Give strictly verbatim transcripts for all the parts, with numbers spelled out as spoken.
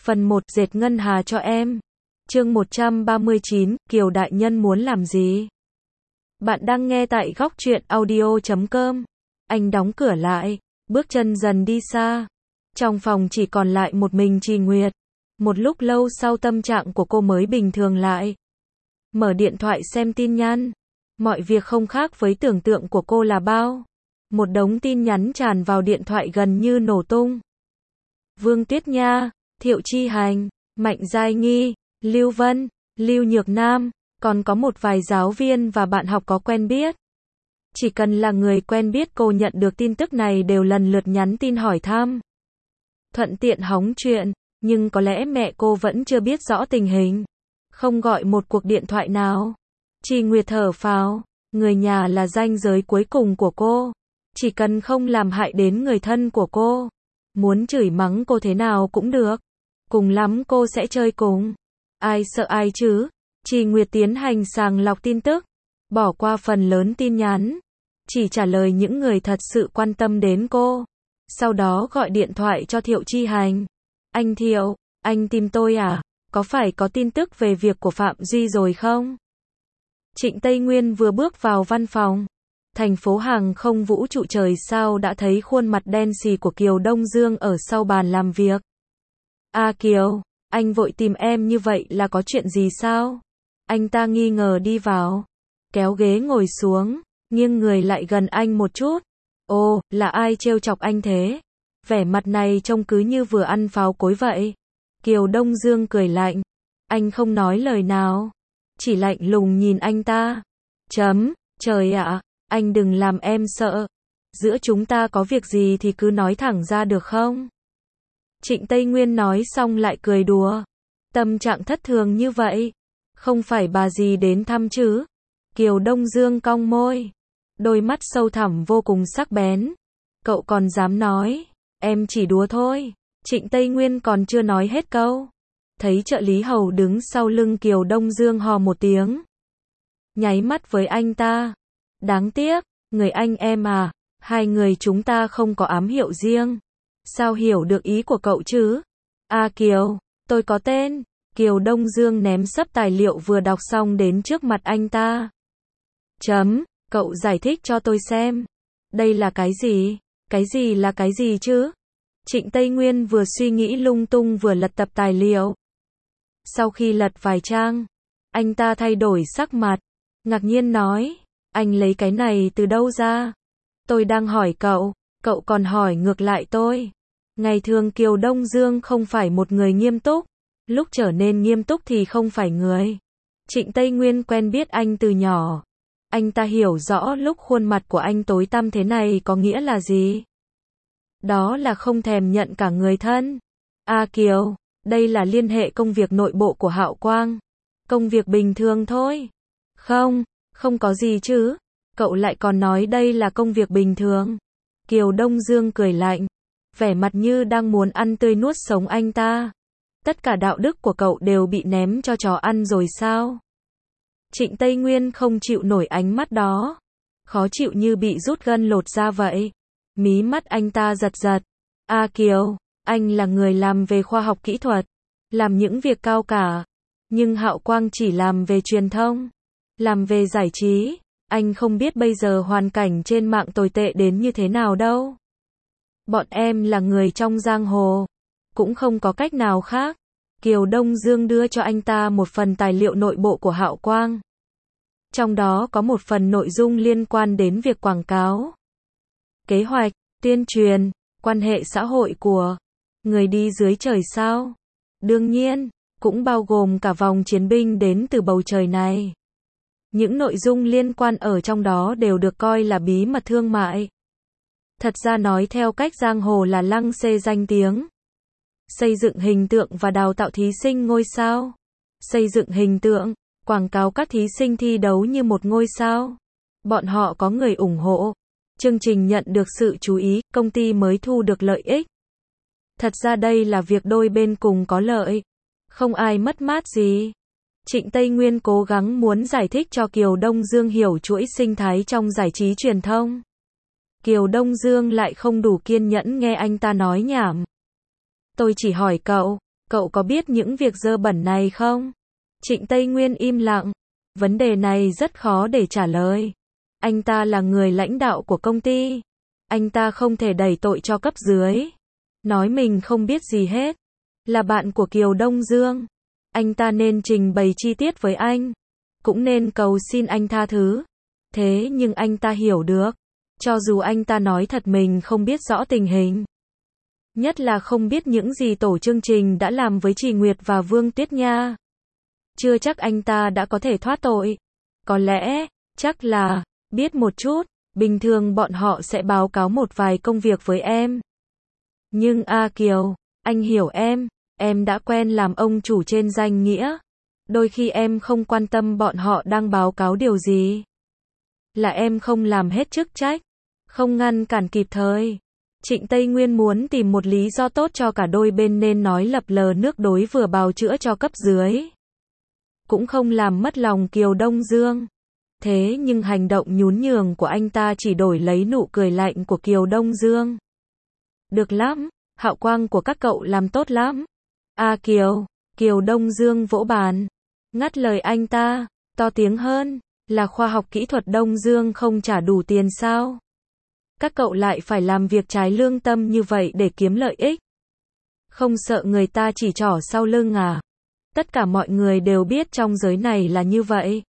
Phần một, dệt ngân hà cho em. Chương một trăm ba mươi chín, Kiều đại nhân muốn làm gì? Bạn đang nghe tại góc truyện audio chấm com. Anh đóng cửa lại, bước chân dần đi xa. Trong phòng chỉ còn lại một mình Trì Nguyệt. Một lúc lâu sau tâm trạng của cô mới bình thường lại. Mở điện thoại xem tin nhắn. Mọi việc không khác với tưởng tượng của cô là bao. Một đống tin nhắn tràn vào điện thoại gần như nổ tung. Vương Tuyết Nha, Thiệu Chi Hành, Mạnh Giai Nghi, Lưu Vân, Lưu Nhược Nam, còn có một vài giáo viên và bạn học có quen biết. Chỉ cần là người quen biết cô nhận được tin tức này đều lần lượt nhắn tin hỏi thăm. Thuận tiện hóng chuyện, nhưng có lẽ mẹ cô vẫn chưa biết rõ tình hình. Không gọi một cuộc điện thoại nào. Trì Nguyệt thở phào, người nhà là ranh giới cuối cùng của cô. Chỉ cần không làm hại đến người thân của cô. Muốn chửi mắng cô thế nào cũng được. Cùng lắm cô sẽ chơi cùng. Ai sợ ai chứ? Trì Nguyệt tiến hành sàng lọc tin tức. Bỏ qua phần lớn tin nhắn. Chỉ trả lời những người thật sự quan tâm đến cô. Sau đó gọi điện thoại cho Thiệu Chi Hành. Anh Thiệu, anh tìm tôi à? Có phải có tin tức về việc của Phạm Duy rồi không? Trịnh Tây Nguyên vừa bước vào văn phòng. Thành phố hàng không vũ trụ trời sao đã thấy khuôn mặt đen xì của Kiều Đông Dương ở sau bàn làm việc. À Kiều, anh vội tìm em như vậy là có chuyện gì sao? Anh ta nghi ngờ đi vào. Kéo ghế ngồi xuống, nghiêng người lại gần anh một chút. Ồ, là ai trêu chọc anh thế? Vẻ mặt này trông cứ như vừa ăn pháo cối vậy. Kiều Đông Dương cười lạnh. Anh không nói lời nào. Chỉ lạnh lùng nhìn anh ta. Chấm, trời ạ, anh đừng làm em sợ. Giữa chúng ta có việc gì thì cứ nói thẳng ra được không? Trịnh Tây Nguyên nói xong lại cười đùa. Tâm trạng thất thường như vậy. Không phải bà gì đến thăm chứ? Kiều Đông Dương cong môi. Đôi mắt sâu thẳm vô cùng sắc bén. Cậu còn dám nói. Em chỉ đùa thôi. Trịnh Tây Nguyên còn chưa nói hết câu. Thấy trợ lý hầu đứng sau lưng Kiều Đông Dương hò một tiếng. Nháy mắt với anh ta. Đáng tiếc, người anh em à, hai người chúng ta không có ám hiệu riêng. Sao hiểu được ý của cậu chứ? À Kiều, tôi có tên. Kiều Đông Dương ném sấp tài liệu vừa đọc xong đến trước mặt anh ta. Chấm, cậu giải thích cho tôi xem. Đây là cái gì? Cái gì là cái gì chứ? Trịnh Tây Nguyên vừa suy nghĩ lung tung vừa lật tập tài liệu. Sau khi lật vài trang, anh ta thay đổi sắc mặt. Ngạc nhiên nói, anh lấy cái này từ đâu ra? Tôi đang hỏi cậu, cậu còn hỏi ngược lại tôi. Ngày thường Kiều Đông Dương không phải một người nghiêm túc. Lúc trở nên nghiêm túc thì không phải người. Trịnh Tây Nguyên quen biết anh từ nhỏ. Anh ta hiểu rõ lúc khuôn mặt của anh tối tăm thế này có nghĩa là gì. Đó là không thèm nhận cả người thân. À Kiều, đây là liên hệ công việc nội bộ của Hạo Quang. Công việc bình thường thôi. Không, không có gì chứ. Cậu lại còn nói đây là công việc bình thường. Kiều Đông Dương cười lạnh. Vẻ mặt như đang muốn ăn tươi nuốt sống anh ta. Tất cả đạo đức của cậu đều bị ném cho chó ăn rồi sao? Trịnh Tây Nguyên không chịu nổi ánh mắt đó. Khó chịu như bị rút gân lột da vậy. Mí mắt anh ta giật giật. À Kiều, anh là người làm về khoa học kỹ thuật. Làm những việc cao cả. Nhưng Hạo Quang chỉ làm về truyền thông. Làm về giải trí. Anh không biết bây giờ hoàn cảnh trên mạng tồi tệ đến như thế nào đâu. Bọn em là người trong giang hồ. Cũng không có cách nào khác. Kiều Đông Dương đưa cho anh ta một phần tài liệu nội bộ của Hạo Quang. Trong đó có một phần nội dung liên quan đến việc quảng cáo, kế hoạch, tuyên truyền, quan hệ xã hội của người đi dưới trời sao. Đương nhiên, cũng bao gồm cả vòng chiến binh đến từ bầu trời này. Những nội dung liên quan ở trong đó đều được coi là bí mật thương mại. Thật ra nói theo cách giang hồ là lăng xê danh tiếng. Xây dựng hình tượng và đào tạo thí sinh ngôi sao. Xây dựng hình tượng, quảng cáo các thí sinh thi đấu như một ngôi sao. Bọn họ có người ủng hộ. Chương trình nhận được sự chú ý, công ty mới thu được lợi ích. Thật ra đây là việc đôi bên cùng có lợi. Không ai mất mát gì. Trịnh Tây Nguyên cố gắng muốn giải thích cho Kiều Đông Dương hiểu chuỗi sinh thái trong giải trí truyền thông. Kiều Đông Dương lại không đủ kiên nhẫn nghe anh ta nói nhảm. Tôi chỉ hỏi cậu, Cậu có biết những việc dơ bẩn này không? Trịnh Tây Nguyên im lặng. Vấn đề này rất khó để trả lời. Anh ta là người lãnh đạo của công ty. Anh ta không thể đẩy tội cho cấp dưới. Nói mình không biết gì hết. Là bạn của Kiều Đông Dương. Anh ta nên trình bày chi tiết với anh. Cũng nên cầu xin anh tha thứ. Thế nhưng anh ta hiểu được. Cho dù anh ta nói thật mình không biết rõ tình hình. Nhất là không biết những gì tổ chương trình đã làm với Trì Nguyệt và Vương Tuyết Nha. Chưa chắc anh ta đã có thể thoát tội. Có lẽ, chắc là, biết một chút, bình thường bọn họ sẽ báo cáo một vài công việc với em. Nhưng A Kiều, anh hiểu em, em đã quen làm ông chủ trên danh nghĩa. Đôi khi em không quan tâm bọn họ đang báo cáo điều gì. Là em không làm hết chức trách, không ngăn cản kịp thời. Trịnh Tây Nguyên muốn tìm một lý do tốt cho cả đôi bên nên nói lập lờ nước đối vừa bào chữa cho cấp dưới. Cũng không làm mất lòng Kiều Đông Dương. Thế nhưng hành động nhún nhường của anh ta chỉ đổi lấy nụ cười lạnh của Kiều Đông Dương. Được lắm, hào quang của các cậu làm tốt lắm. A Kiều, Kiều Đông Dương vỗ bàn. Ngắt lời anh ta, to tiếng hơn, là khoa học kỹ thuật Đông Dương không trả đủ tiền sao? Các cậu lại phải làm việc trái lương tâm như vậy để kiếm lợi ích. Không sợ người ta chỉ trỏ sau lưng à? Tất cả mọi người đều biết trong giới này là như vậy.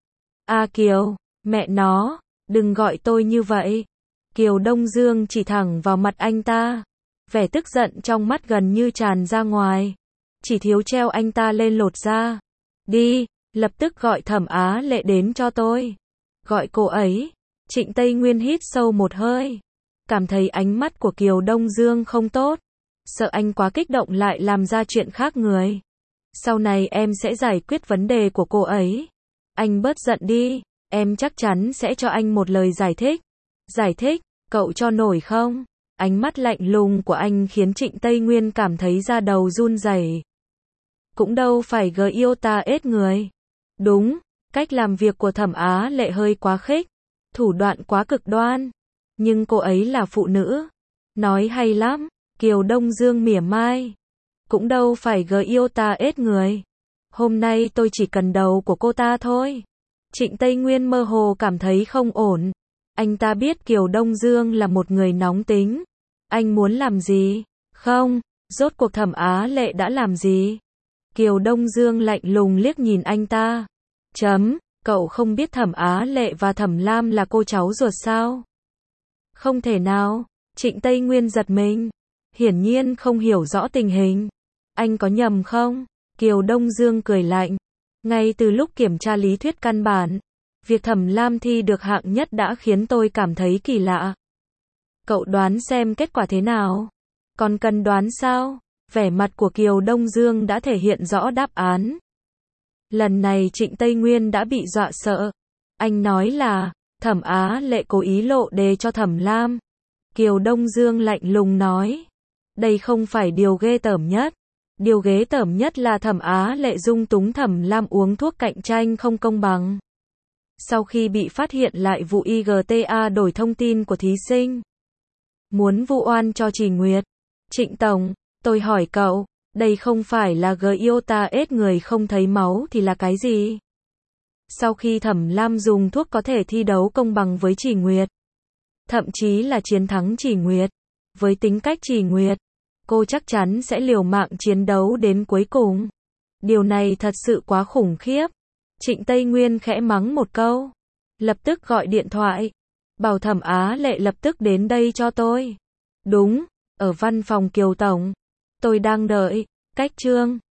A Kiều, mẹ nó, đừng gọi tôi như vậy. Kiều Đông Dương chỉ thẳng vào mặt anh ta. Vẻ tức giận trong mắt gần như tràn ra ngoài. Chỉ thiếu treo anh ta lên lột da. Đi, lập tức gọi Thẩm Á Lệ đến cho tôi. Gọi cô ấy. Trịnh Tây Nguyên hít sâu một hơi. Cảm thấy ánh mắt của Kiều Đông Dương không tốt. Sợ anh quá kích động lại làm ra chuyện khác người. Sau này em sẽ giải quyết vấn đề của cô ấy. Anh bớt giận đi. Em chắc chắn sẽ cho anh một lời giải thích. Giải thích, cậu cho nổi không? Ánh mắt lạnh lùng của anh khiến Trịnh Tây Nguyên cảm thấy da đầu run rẩy. Cũng đâu phải gờ yêu ta ết người. Đúng, cách làm việc của Thẩm Á Lệ hơi quá khích. Thủ đoạn quá cực đoan. Nhưng cô ấy là phụ nữ. Nói hay lắm. Kiều Đông Dương mỉa mai. Cũng đâu phải gờ yêu ta ết người. Hôm nay tôi chỉ cần đầu của cô ta thôi. Trịnh Tây Nguyên mơ hồ cảm thấy không ổn. Anh ta biết Kiều Đông Dương là một người nóng tính. Anh muốn làm gì? Không, rốt cuộc Thẩm Á Lệ đã làm gì? Kiều Đông Dương lạnh lùng liếc nhìn anh ta. Chấm, cậu không biết Thẩm Á Lệ và Thẩm Lam là cô cháu ruột sao? Không thể nào. Trịnh Tây Nguyên giật mình. Hiển nhiên không hiểu rõ tình hình. Anh có nhầm không? Kiều Đông Dương cười lạnh. Ngay từ lúc kiểm tra lý thuyết căn bản, việc Thẩm Lam thi được hạng nhất đã khiến tôi cảm thấy kỳ lạ. Cậu đoán xem kết quả thế nào? Còn cần đoán sao? Vẻ mặt của Kiều Đông Dương đã thể hiện rõ đáp án. Lần này Trịnh Tây Nguyên đã bị dọa sợ. Anh nói là, Thẩm Á Lệ cố ý lộ đề cho Thẩm Lam. Kiều Đông Dương lạnh lùng nói. Đây không phải điều ghê tởm nhất. Điều ghê tởm nhất là Thẩm Á Lệ dung túng Thẩm Lam uống thuốc cạnh tranh không công bằng. Sau khi bị phát hiện lại vụ i giê tê a đổi thông tin của thí sinh. Muốn vu oan cho Trì Nguyệt. Trịnh Tổng, tôi hỏi cậu, đây không phải là gờ yêu ta ết người không thấy máu thì là cái gì? Sau khi Thẩm Lam dùng thuốc có thể thi đấu công bằng với Trì Nguyệt. Thậm chí là chiến thắng Trì Nguyệt. Với tính cách Trì Nguyệt, cô chắc chắn sẽ liều mạng chiến đấu đến cuối cùng. Điều này thật sự quá khủng khiếp. Trịnh Tây Nguyên khẽ mắng một câu. Lập tức gọi điện thoại. Bảo Thẩm Á Lệ lập tức đến đây cho tôi. Đúng, ở văn phòng Kiều Tổng. Tôi đang đợi. Cách chương.